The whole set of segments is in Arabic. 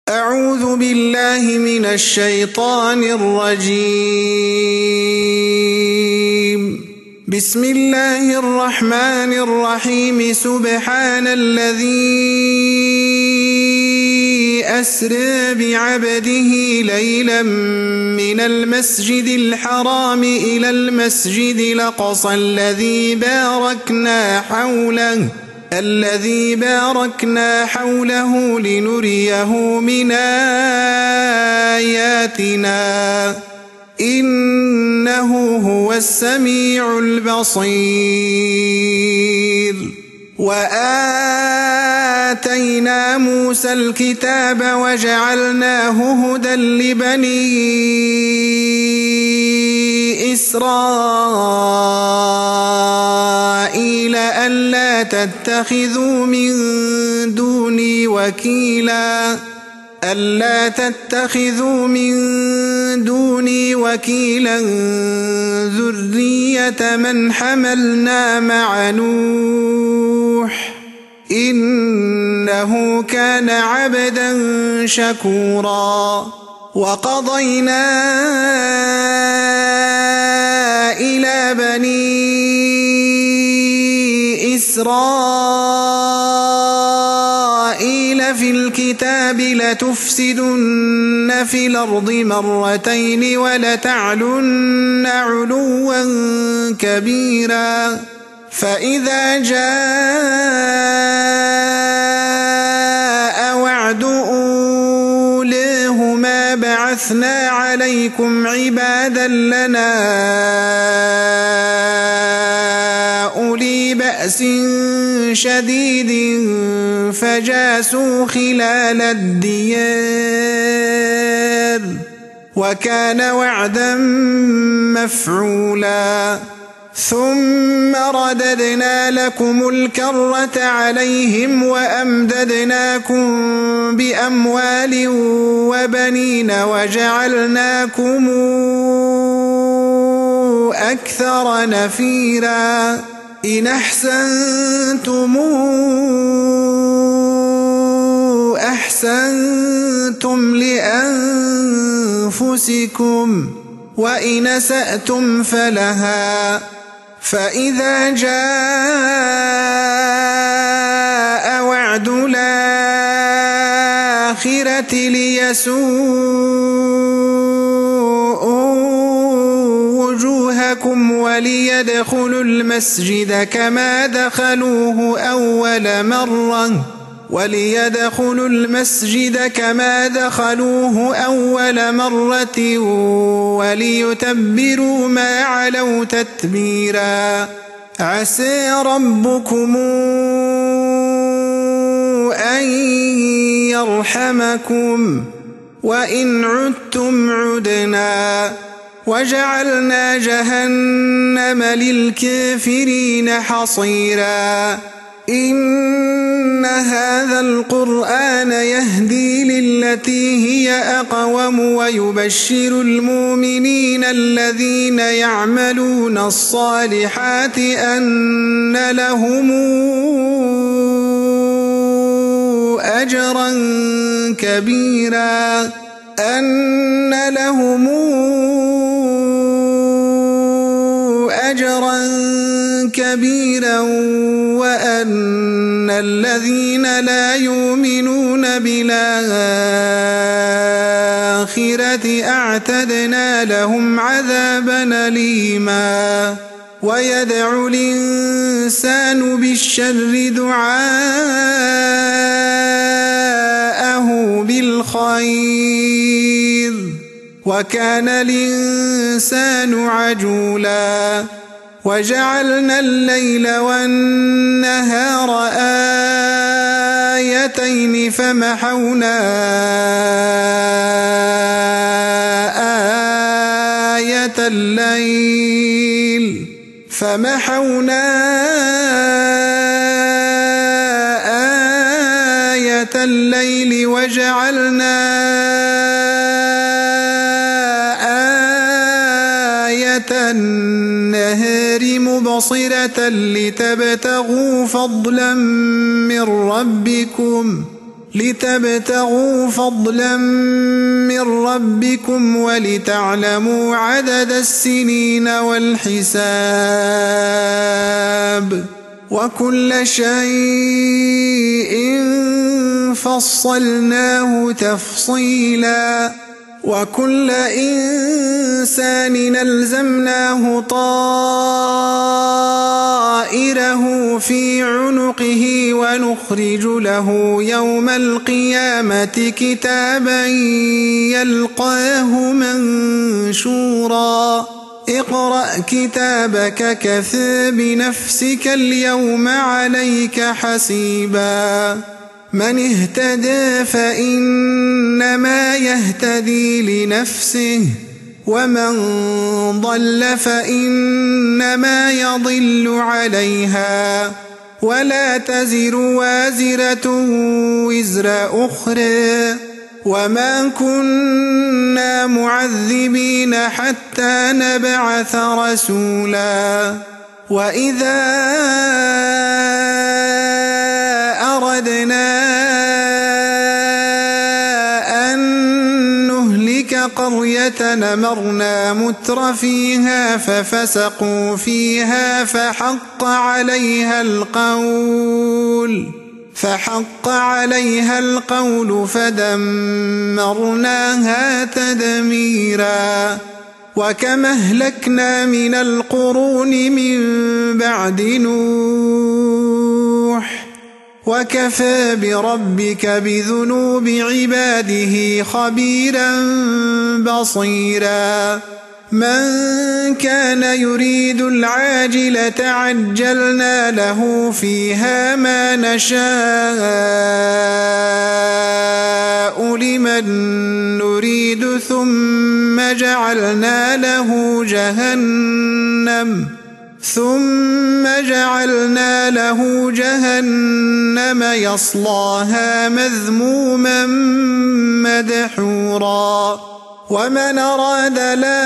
أعوذ بالله من الشيطان الرجيم. بسم الله الرحمن الرحيم. سبحان الذي أسرى بعبده ليلا من المسجد الحرام إلى المسجد الأقصى الذي باركنا حوله لنريه من آياتنا إنه هو السميع البصير. وآتينا موسى الكتاب وجعلناه هدى لبني إسرائيل ألا تتخذوا من دوني وكيلا ذرية من حملنا مع نوح إنه كان عبدا شكورا. وقضينا إلى بني إسرائيل في الكتاب لتفسدن في الأرض مرتين ولتعلن علوا كبيرا. فإذا جاء وعد أولاهما بعثنا عليكم عبادا لنا أولي بأس شديد فجاسوا خلال الديار وكان وعدا مفعولا. ثم رددنا لكم الكرة عليهم وأمددناكم بأموال وبنين وجعلناكم أكثر نفيرا. إن أحسنتم لأنفسكم وإن أسأتم فلها. فإذا جاء وعد الآخرة ليسوءوا وجوهكم وليدخلوا المسجد كما دخلوه أول مرة وليتبروا ما علوا تتبيرا. عسى ربكم أن يرحمكم وإن عدتم عدنا وجعلنا جهنم للكافرين حصيرا. إن هذا القرآن يهدي للتي هي أقوم ويبشر المؤمنين الذين يعملون الصالحات أن لهم أجرا كبيرا وأن الذين لا يؤمنون بالآخرة أعتدنا لهم عذابا أليما. ويدعو الإنسان بالشر دعاءه بالخير وكان الإنسان عجولا. وجعلنا الليل والنهار آيتين فمحونا آية الليل وجعلنا آية النهار مبصرة لتبتغوا فضلا من ربكم لتبتغوا فضلا من ربكم ولتعلموا عدد السنين والحساب وكل شيء فصلناه تفصيلا وكل إنسان ألزمناه طائره في عنقه ونخرج له يوم القيامة كتابا يلقاه منشورا اقرأ كتابك كفى بنفسك اليوم عليك حسيبا من اهتدى فإنما يهتدي لنفسه ومن ضل فإنما يضل عليها ولا تزر وازرة وزر أخرى وما كنا معذبين حتى نبعث رسولا وإذا أردنا أن نهلك قرية أمرنا متر فيها ففسقوا فيها فحق عليها القول فدمرناها تدميرا وكم أهلكنا من القرون من بعد نوح وكفى بربك بذنوب عباده خبيرا بصيرا من كان يريد العاجلة عجلنا له فيها ما نشاء لمن نريد ثم جعلنا له جهنم يصلاها مذموما مدحورا ومن أراد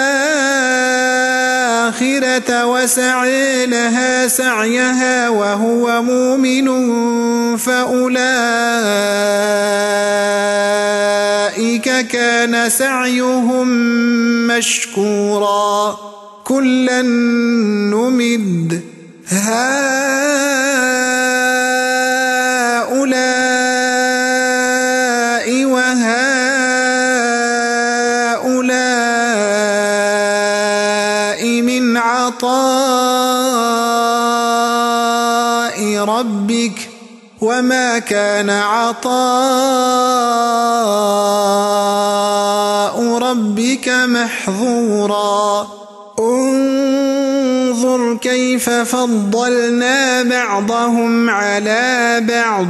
الآخرة وسعى لها سعيها وهو مؤمن فأولئك كان سعيهم مشكورا كلا نمد هؤلاء وهؤلاء من عطاء ربك وما كان عطاء ربك محظورا انظر كيف فضلنا بعضهم على بعض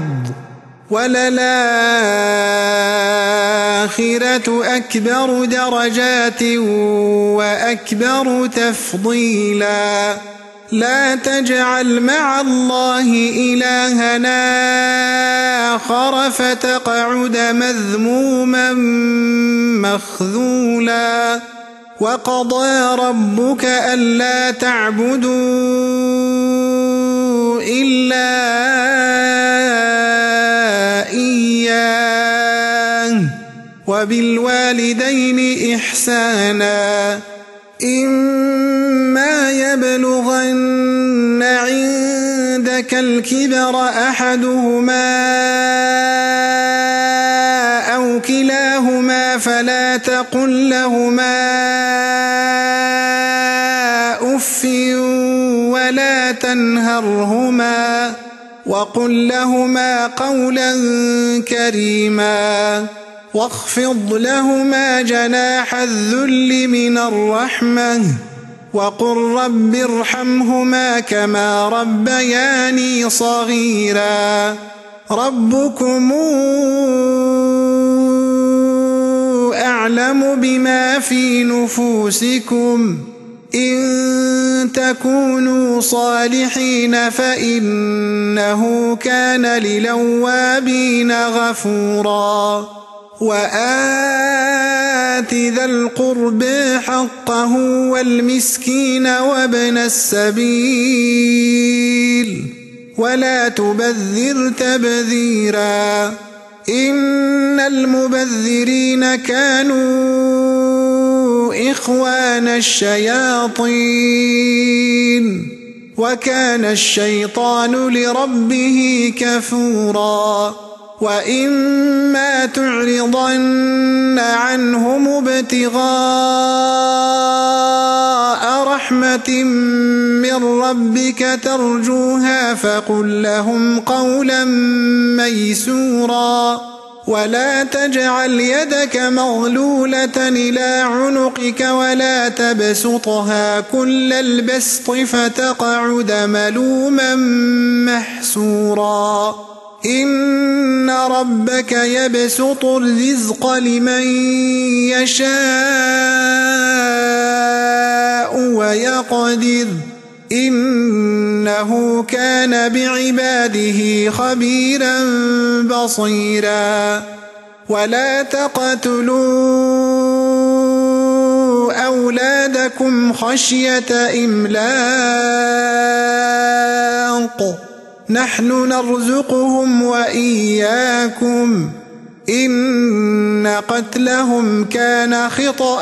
وللآخرة أكبر درجات وأكبر تفضيلا لا تجعل مع الله إلهنا آخر فتقعد مذموما مخذولا وقضى ربك ألا تعبدوا إلا إياه وبالوالدين إحسانا إما يبلغن عندك الكبر أحدهما أو كلاهما فلا تقل لهما أف ولا تنهرهما وقل لهما قولا كريما واخفض لهما جناح الذل من الرحمة وقل رب ارحمهما كما ربياني صغيرا ربكم أعلم بما في نفوسكم إن تكونوا صالحين فإنه كان للأوابين غفورا وآت ذا القرب حقه والمسكين وابن السبيل ولا تبذر تبذيرا إن المبذرين كانوا إخوان الشياطين وكان الشيطان لربه كفورا وإما تعرضن عنهم ابتغاء رحمة من ربك ترجوها فقل لهم قولا ميسورا ولا تجعل يدك مغلولة إلى عنقك ولا تبسطها كل البسط فتقعد ملوما محسورا إن ربك يبسط الرزق لمن يشاء ويقدر إنه كان بعباده خبيرا بصيرا ولا تقتلوا أولادكم خشية إملاق نحن نرزقهم وإياكم إن قتلهم كان خطأ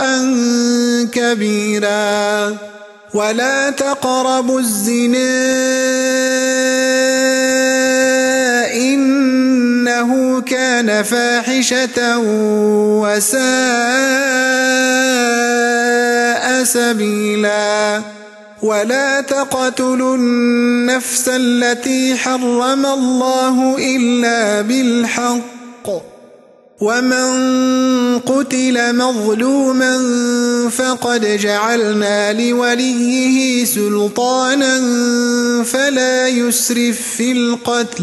كبيرا ولا تقربوا الزنا إنه كان فاحشة وساء سبيلا ولا تقتلوا النفس التي حرم الله إلا بالحق ومن قتل مظلوما فقد جعلنا لوليه سلطانا فلا يسرف في القتل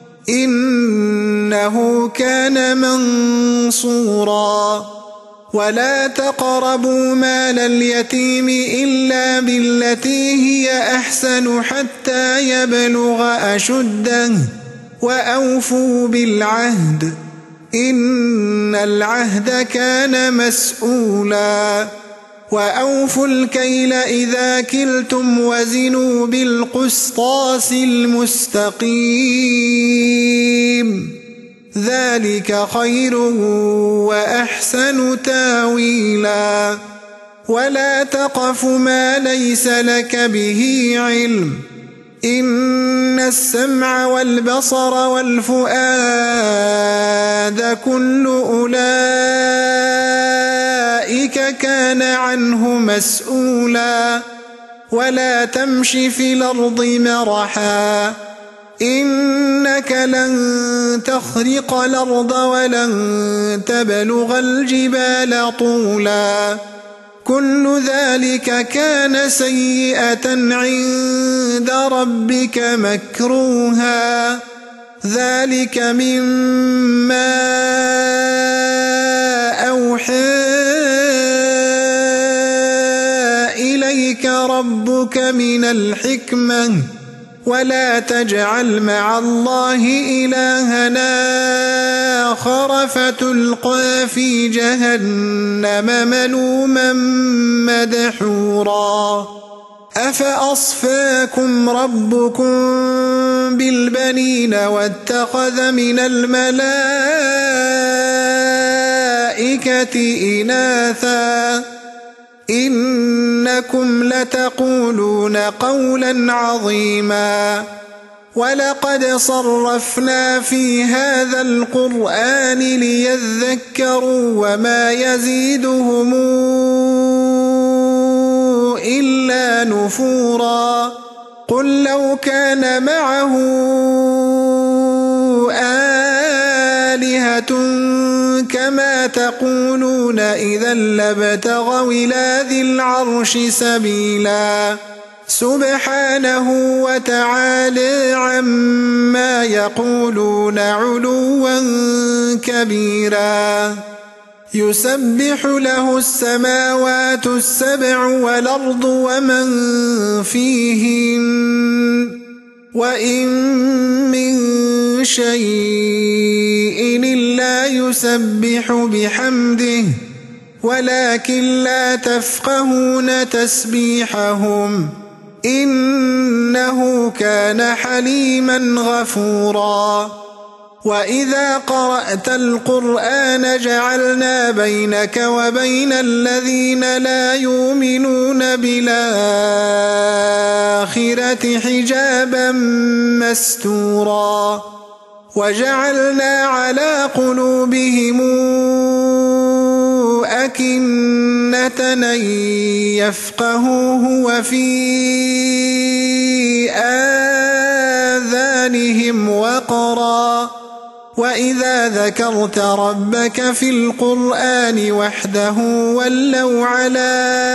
إنه كان منصورا ولا تقربوا مال اليتيم إلا بالتي هي أحسن حتى يبلغ أشده وأوفوا بالعهد إن العهد كان مسؤولا وأوفوا الكيل إذا كلتم وزنوا بالقسطاس المستقيم ذلك خير وأحسن تاويلا ولا تقف ما ليس لك به علم إن السمع والبصر والفؤاد كل أولئك كان عنه مسؤولا ولا تمش في الأرض مرحا إنك لن تخرق الأرض ولن تبلغ الجبال طولا كل ذلك كان سيئة عند ربك مكروها ذلك مما أوحى إليك ربك من الحكمة ولا تجعل مع الله إلهنا آخر فتلقى في جهنم ملوما مدحورا أفأصفاكم ربكم بالبنين واتخذ من الملائكة إناثا إنكم لتقولون قولا عظيما ولقد صرفنا في هذا القرآن ليذكروا وما يزيدهم إلا نفورا قل لو كان معه آلهة كما تقولون إذا لابتغوا إلى ذي العرش سبيلا سبحانه وتعالى عما يقولون علوا كبيرا يسبح له السماوات السبع والأرض ومن فيهن وإن من شيء إلا يسبح بحمده ولكن لا تفقهون تسبيحهم إنه كان حليما غفورا وإذا قرأت القرآن جعلنا بينك وبين الذين لا يؤمنون بالآخرة حجابا مستورا وجعلنا على قلوبهم أكنة أن يفقهوه وفي آذانهم وقرا وإذا ذكرت ربك في القرآن وحده ولوا على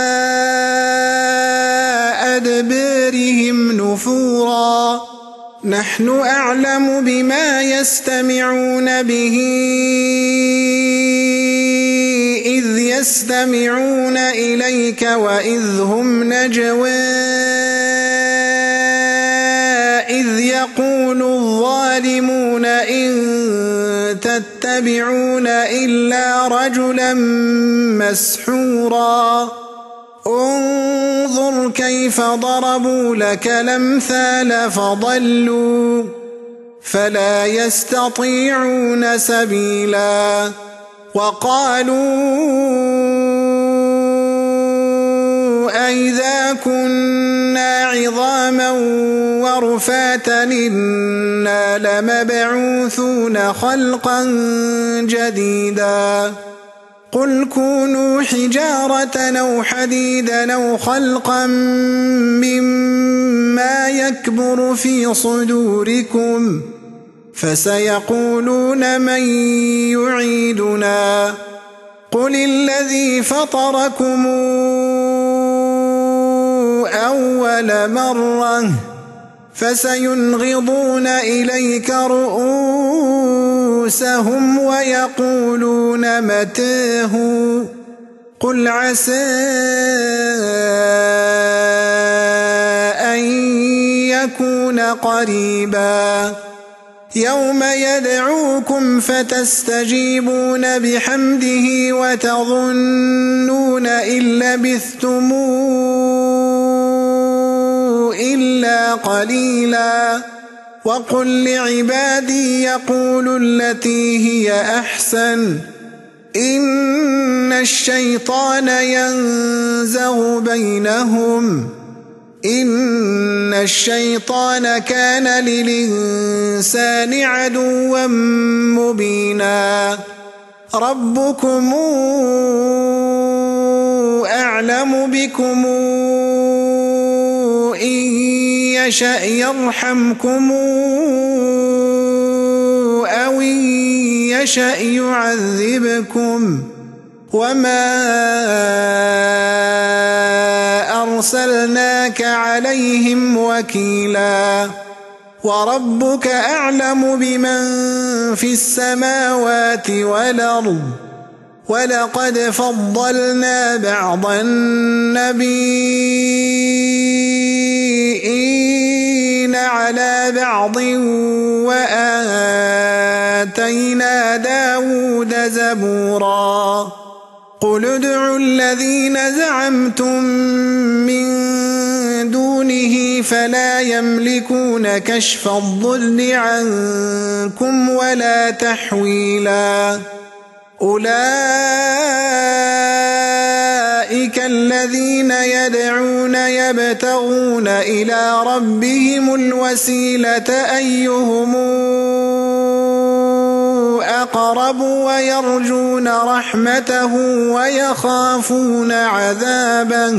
أدبارهم نفورا نحن أعلم بما يستمعون به إذ يستمعون إليك وإذ هم نجوى إذ يقول الظالمون إن تتبعون إلا رجلا مسحورا انظر كيف ضربوا لك الأمثال فضلوا فلا يستطيعون سبيلا وقالوا أئذا كنا عظاما ورفاتا إنا لمبعوثون خلقا جديدا قل كونوا حجارة أو حديدا أو خلقا مما يكبر في صدوركم فسيقولون من يعيدنا قل الذي فطركم أول مرة فسينغضون إليك رؤوسهم ويقولون متاه قل عسى أن يكون قريبا يوم يدعوكم فتستجيبون بحمده وتظنون إن لبثتم إلا قليلا وقل لعبادي يقولوا التي هي أحسن إن الشيطان ينزغ بينهم إن الشيطان كان للإنسان عدوا مبينا ربكم أعلم بكم إن يشأ يرحمكم أو إن يشأ يعذبكم وما أرسلناك عليهم وكيلا وربك أعلم بمن في السماوات والأرض ولقد فضلنا بعض النبيين على بعض وآتينا داود زبورا قل ادعوا الذين زعمتم من دونه فلا يملكون كشف الضر عنكم ولا تحويلا أولئك الذين يدعون يبتغون إلى ربهم الوسيلة أيهم أقرب ويرجون رحمته ويخافون عذابه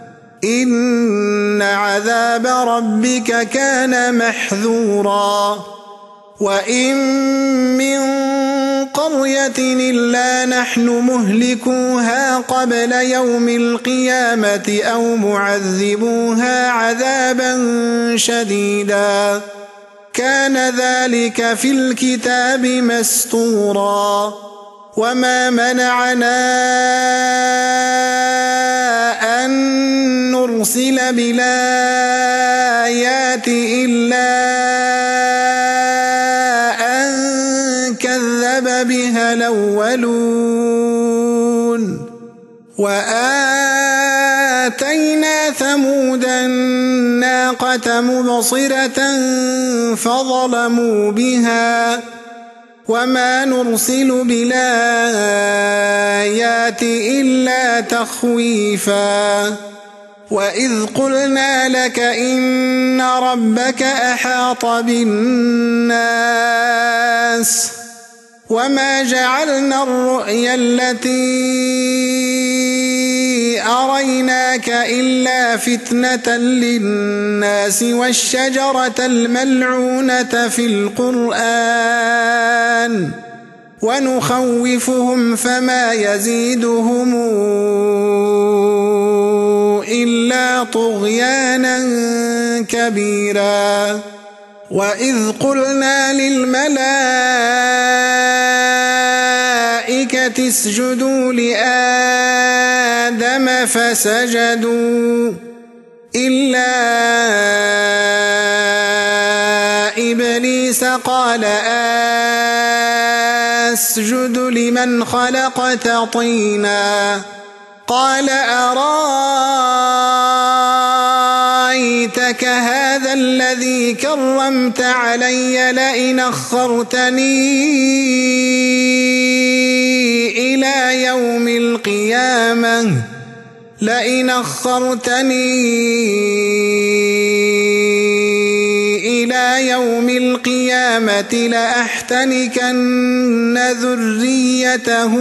إن عذاب ربك كان محذورا وإن من قرية إلا نحن مهلكوها قبل يوم القيامة أو معذبوها عذابا شديدا كان ذلك في الكتاب مسطورا وما منعنا أن نرسل بالآيات إلا أن كذب بها الأولون وآتينا ثمود الناقة مبصرة فظلموا بها وما نرسل بالآيات إلا تخويفا وإذ قلنا لك إن ربك أحاط بالناس وما جعلنا الرؤيا التي أريناك إلا فتنة للناس والشجرة الملعونة في القرآن ونخوفهم فما يزيدهم إلا طغيانا كبيرا وإذ قلنا للملائكة اسجدوا لآدم فسجدوا إلا إبليس قال أسجد لمن خلقت طينا قال أرأيتك هذا الذي كرمت علي لئن أخرتني إلى يوم القيامة لأحتنكن ذريته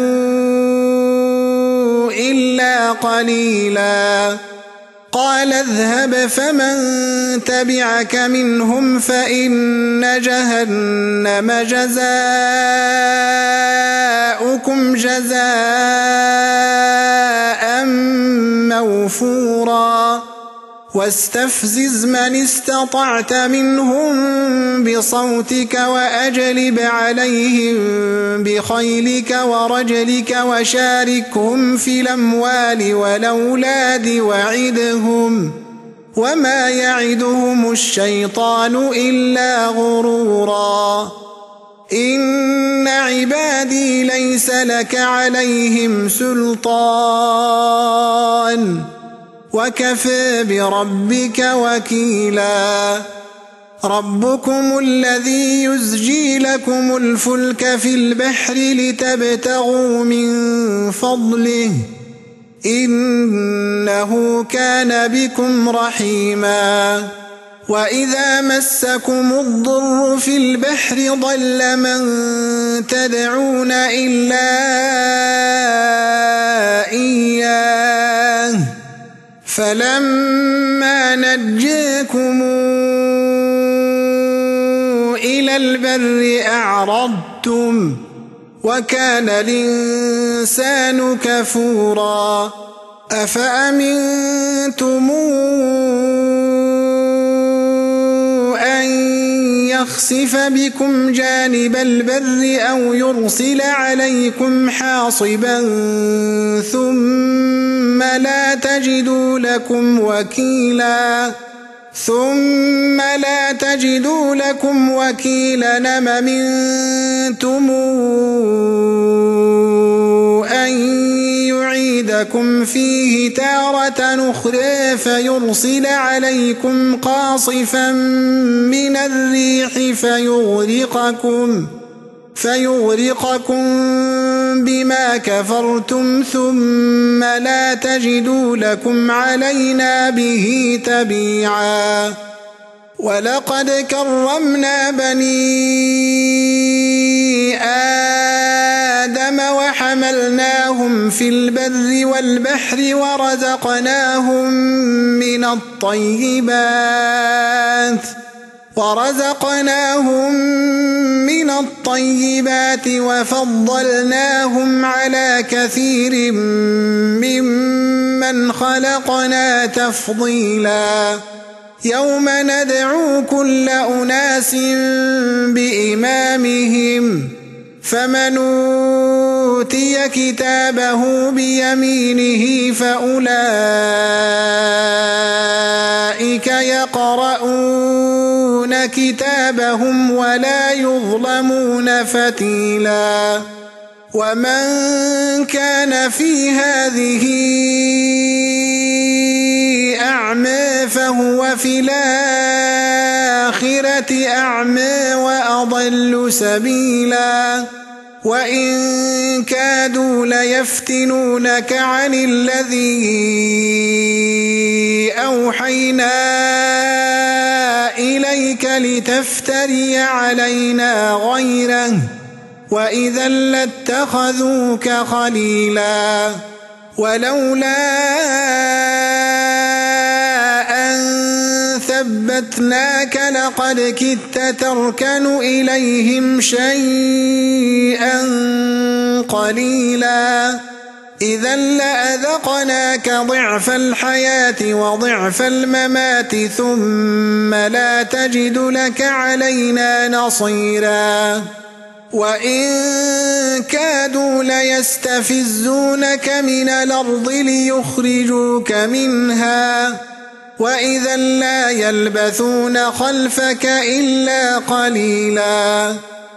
إلا قليلا قال اذهب فمن تبعك منهم فإن جهنم جزاؤكم جزاء موفورا واستفزز من استطعت منهم بصوتك وأجلب عليهم بخيلك ورجلك وشاركهم في الأموال والأولاد وعدهم وما يعدهم الشيطان إلا غرورا إن عبادي ليس لك عليهم سلطان وكفى بربك وكيلا ربكم الذي يزجي لكم الفلك في البحر لتبتغوا من فضله إنه كان بكم رحيما وإذا مسكم الضر في البحر ضل من تدعون إلا إياه فلما نجاكم إلى البر أعرضتم وكان الإنسان كفورا أفأمنتم أن يخسف بكم جانب البر أو يرسل عليكم حاصبا ثم لا تجدوا لكم وكيلا أم أمنتم أن يعيدكم فيه تارة أخرى فيرسل عليكم قاصفا من الريح فيغرقكم بما كفرتم ثم لا تجدوا لكم علينا به تبيعا ولقد كرمنا بني آدم وحملناهم في البر والبحر ورزقناهم من الطيبات وفضلناهم على كثير ممن خلقنا تفضيلا يوم ندعو كل أناس بإمامهم فمن أوتي كتابه بيمينه فأولئك يقرؤون كتابهم ولا يظلمون فتيلا ومن كان في هذه أعمى فهو في الآخرة الآخرة أعمى وأضل سبيلا وإن كادوا ليفتنونك عن الذي أوحينا إليك لتفتري علينا غيره وإذا لاتخذوك خليلا ولولا أن ثبتناك لقد كدت تركن إليهم شيئا قليلا إذا لأذقناك ضعف الحياة وضعف الممات ثم لا تجد لك علينا نصيرا وإن كادوا ليستفزونك من الأرض ليخرجوك منها وإذا لا يلبثون خلفك إلا قليلا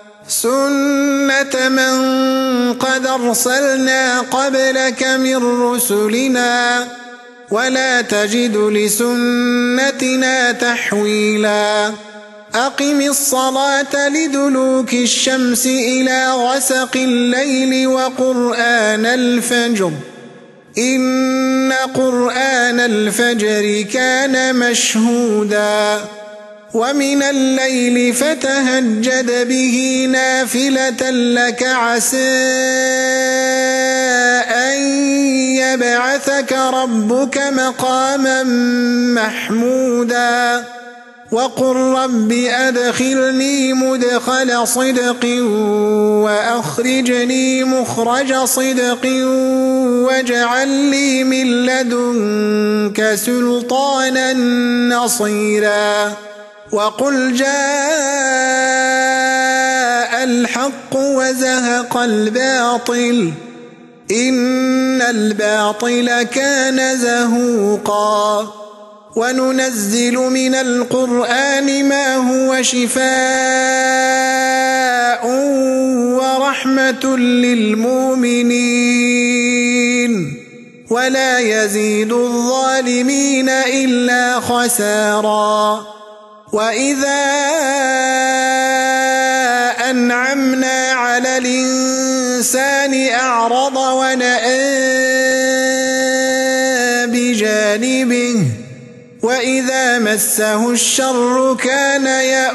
سنة من قد أرسلنا قبلك من رسلنا ولا تجد لسنتنا تحويلا أقم الصلاة لدلوك الشمس إلى غسق الليل وقرآن الفجر إن قرآن الفجر كان مشهودا ومن الليل فتهجد به نافلة لك عسى أن يبعثك ربك مقاما محمودا وقل رب أدخلني مدخل صدق وأخرجني مخرج صدق واجعل لي من لدنك سلطانا نصيرا وقل جاء الحق وزهق الباطل إن الباطل كان زهوقا وننزل من القرآن ما هو شفاء ورحمة للمؤمنين ولا يزيد الظالمين إلا خسارا وإذا أنعمنا على الإنسان أعرض ونأى بجانبه وإذا مسه الشر كان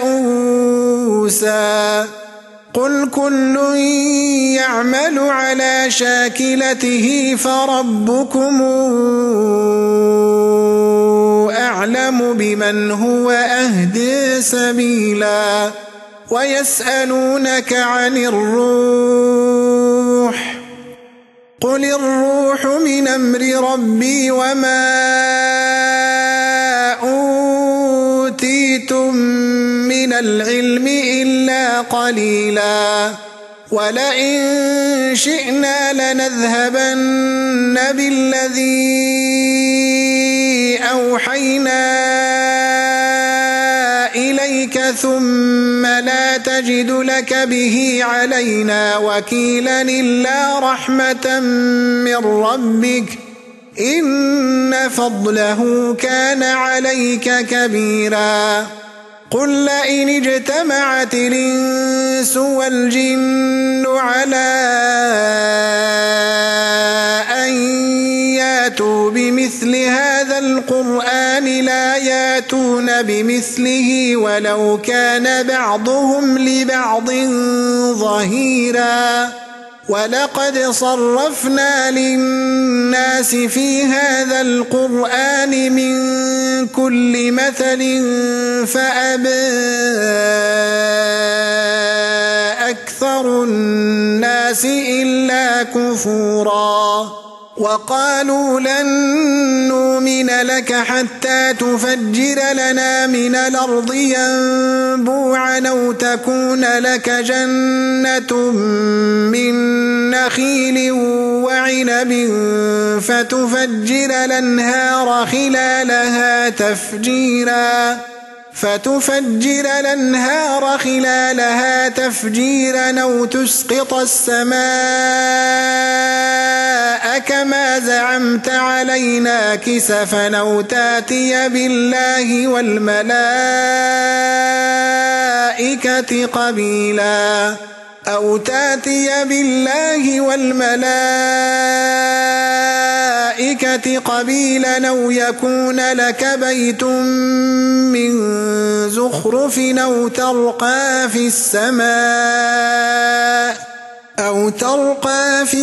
يئوسا قل كل يعمل على شاكلته فربكم أعلم بمن هو أهدي سبيلا ويسألونك عن الروح قل الروح من أمر ربي وما أوتيتم من العلم إلا قليلا ولئن شئنا لنذهبن بالذي أوحينا إليك ثم لا تجد لك به علينا وكيلا إلا رحمة من ربك إن فضله كان عليك كبيرا قل لئن اجتمعت الإنس والجن على أن ياتوا بمثل هذا القرآن لا ياتون بمثله ولو كان بعضهم لبعض ظهيرا ولقد صرفنا للناس في هذا القرآن من كل مثل فأبى أكثر الناس إلا كفورا وقالوا لن نؤمن لك حتى تفجر لنا من الأرض ينبوعا أو تكون لك جنة من نخيل وعنب فتفجر الأنهار خلالها تفجيرا أو تسقط السماء كما زعمت علينا كسفا أو تاتي بالله والملائكة قبيلا أو يكون لك بيت من زخرف أو ترقى في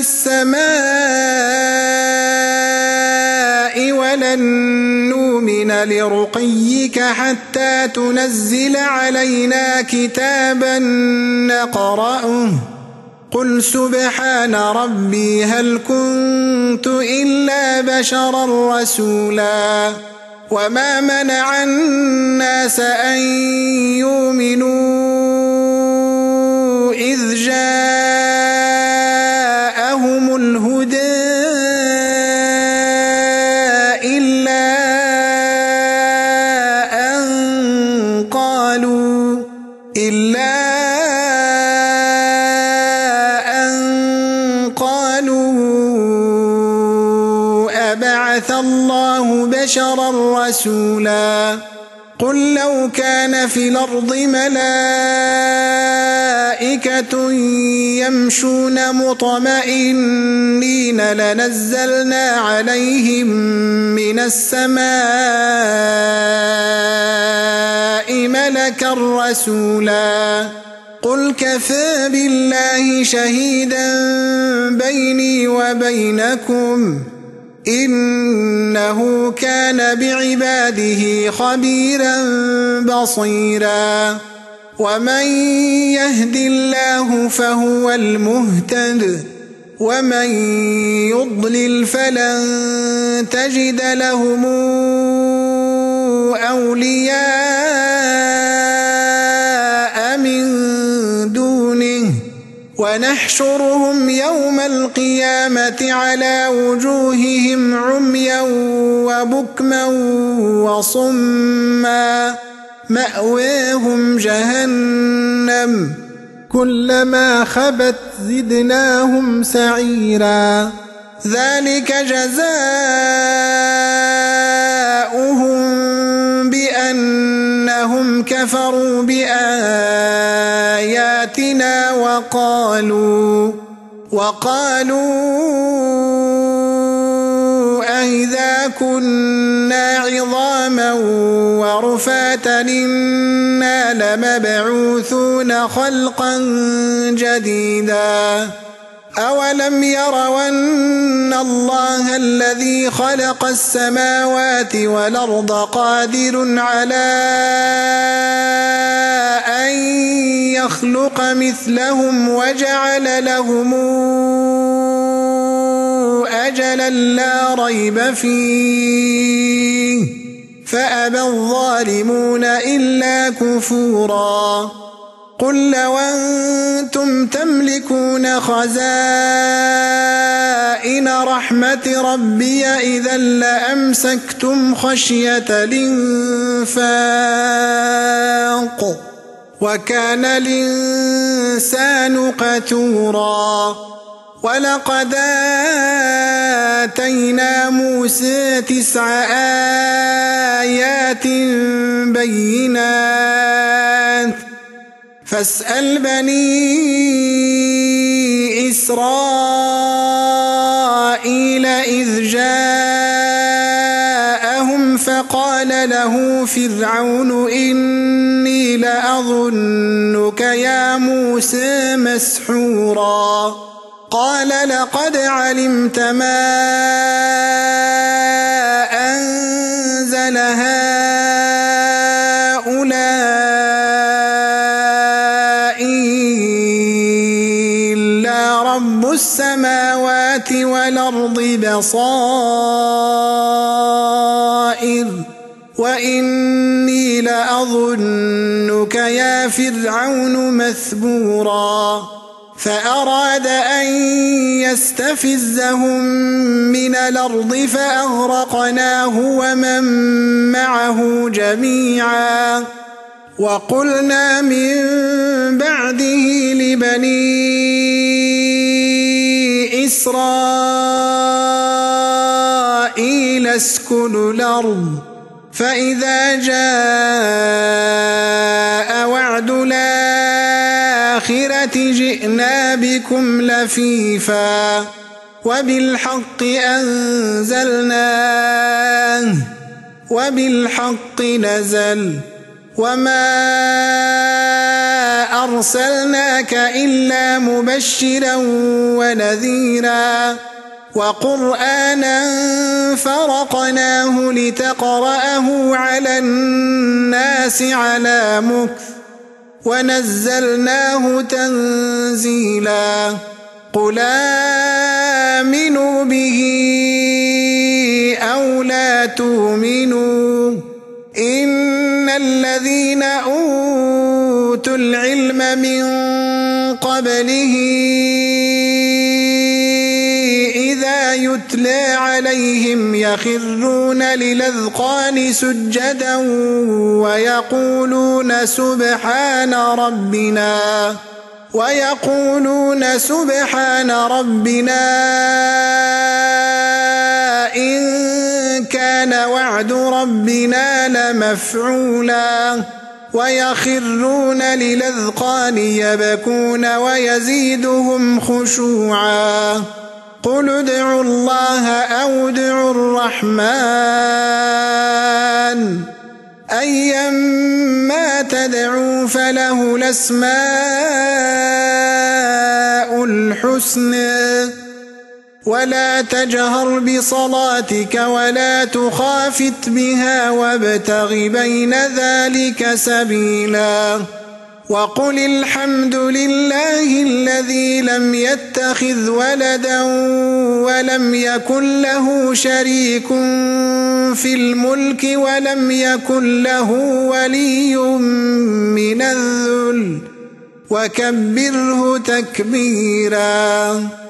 السماء ولن نؤمن لرقيك حتى تنزل علينا كتابا نقرأه قل سبحان ربي هل كنت إلا بشرا رسولا وما منع الناس أن يؤمنوا إذ جاءهم الهدى إلا أن قالوا أبعث الله بشرا رسولا قل لو كان في الأرض ملائكة يمشون مطمئنين لنزلنا عليهم من السماء ملكا رسولا قل كفى بالله شهيدا بيني وبينكم إنه كان بعباده خبيرا بصيرا ومن يهد الله فهو المهتد ومن يضلل فلن تجد لهم أولياء من دونه ونحشرهم يوم القيامة على وجوههم عميا وبكما وصما مأواهم جهنم كلما خبت زدناهم سعيرا ذلك جزاؤهم بأنهم كفروا بآياتنا وقالوا أئذا كنا عظاما ورفاتا إنا لمبعوثون خلقا جديدا أولم يروا أن الله الذي خلق السماوات والأرض قادر على أن يخلق مثلهم وجعل لهم أجلا لا ريب فيه فأبى الظالمون إلا كفورا قل لو أنتم تملكون خزائن رحمة ربي إذا لأمسكتم خشية الإنفاق وكان الإنسان قتورا ولقد آتينا موسى 9 آيات بينات فاسأل بني إسرائيل إذ جاءهم فقال له فرعون إني لأظنك يا موسى مسحورا قال لقد علمت ما أنزل هؤلاء إلا رب السماوات والأرض بصائر وإني لأظنك يا فرعون مثبورا فأراد أن يستفزهم من الأرض فأغرقناه ومن معه جميعا وقلنا من بعده لبني إسرائيل اسكنوا الأرض فإذا جاء وعد الآخرة جئنا بكم لفيفا وبالحق أنزلناه وبالحق نزل وما أرسلناك إلا مبشرا ونذيرا وقرآنا فرقناه لتقرأه على الناس على مكث ونزلناه تنزيلا قل آمنوا به أو لا تؤمنوا إن الذين أوتوا العلم من قبله إذا يتلى عليهم يخرون للأذقان سجدا ويقولون سبحان ربنا إن كان وعد ربنا لمفعولا ويخرون للأذقان يبكون ويزيدهم خشوعا قل ادعوا الله أو ادعوا الرحمن أيما تدعوا فله الأسماء الحسنى ولا تجهر بصلاتك ولا تخافت بها وابتغ بين ذلك سبيلا وقل الحمد لله الذي لم يتخذ ولدا ولم يكن له شريك في الملك ولم يكن له ولي من الذل وكبره تكبيرا.